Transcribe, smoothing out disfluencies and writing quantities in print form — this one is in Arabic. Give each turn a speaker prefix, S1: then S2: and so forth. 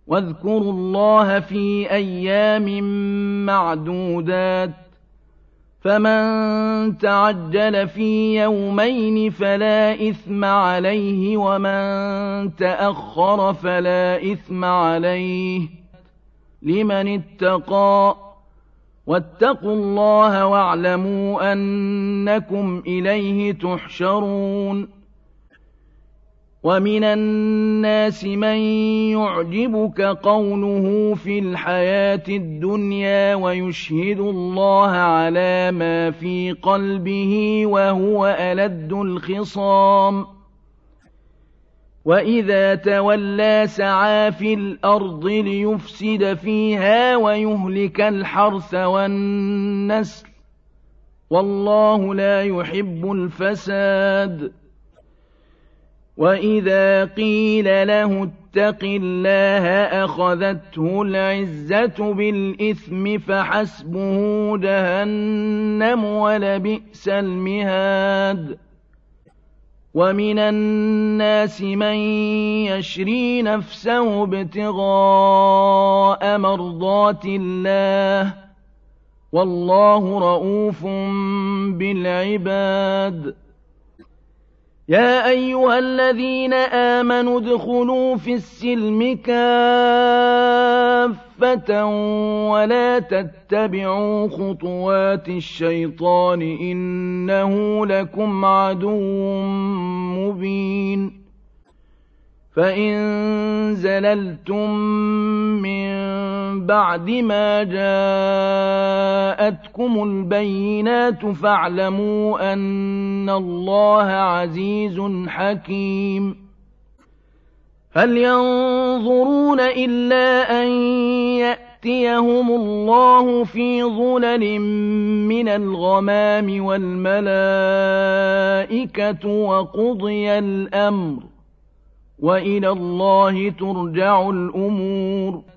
S1: واذكروا الله في أيام معدودات فمن تعجل في يومين فلا إثم عليه ومن تأخر فلا إثم عليه لمن اتقى واتقوا الله واعلموا أنكم إليه تحشرون ومن الناس من يعجبك قوله في الحياة الدنيا ويشهد الله على ما في قلبه وهو ألد الخصام وإذا تولى سعى في الأرض ليفسد فيها ويهلك الحرث والنسل والله لا يحب الفساد وإذا قيل له اتق الله أخذته العزة بالإثم فحسبه جهنم ولبئس المهاد ومن الناس من يشري نفسه ابتغاء مرضات الله والله رءوف بالعباد يا أيها الذين آمنوا ادخلوا في السلم كافة ولا تتبعوا خطوات الشيطان إنه لكم عدو مبين فإن زللتم من بعد ما جاءتكم البينات فاعلموا أن الله عزيز حكيم هل ينظرون إلا أن يأتيهم الله في ظلل من الغمام والملائكة وقضي الأمر وإلى الله ترجع الأمور